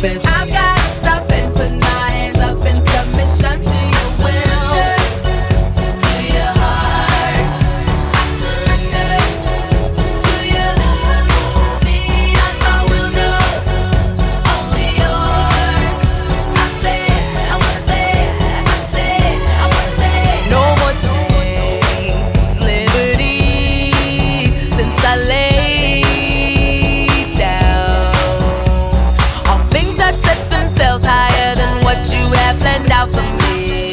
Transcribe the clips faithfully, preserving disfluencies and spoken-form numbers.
best. I've gotta stop and put my hands up in submission to your will, to your heart. I surrender to you. Me and my will, no, only yours. I say, I wanna say, I say, I wanna say, no more chains, liberty, since I laid down all things that set themselves higher than what you have planned out for me.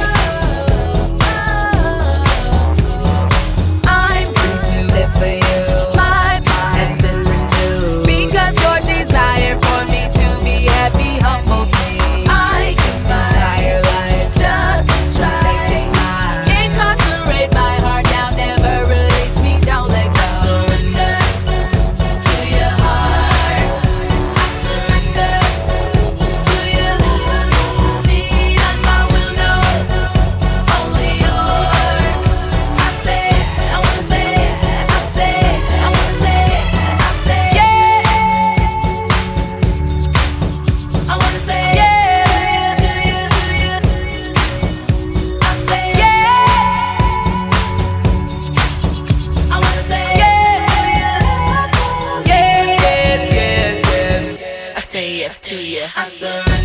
I'm free to live for you. My mind has been renewed because your desire for me to be happy humbles me. I give my entire life just to try to make you smile. Incarcerate my heart now, never release me, don't let go. Surrender to your heart. I surrender to you. Me and my will, no, only yours. I say, I wanna say, I say, I wanna say, I say, yes. I wanna say, yes to you, to you, to you. I say, yes. I wanna say, yes to you. Yes, yes, yes, yes. I say yes to you. I surrender.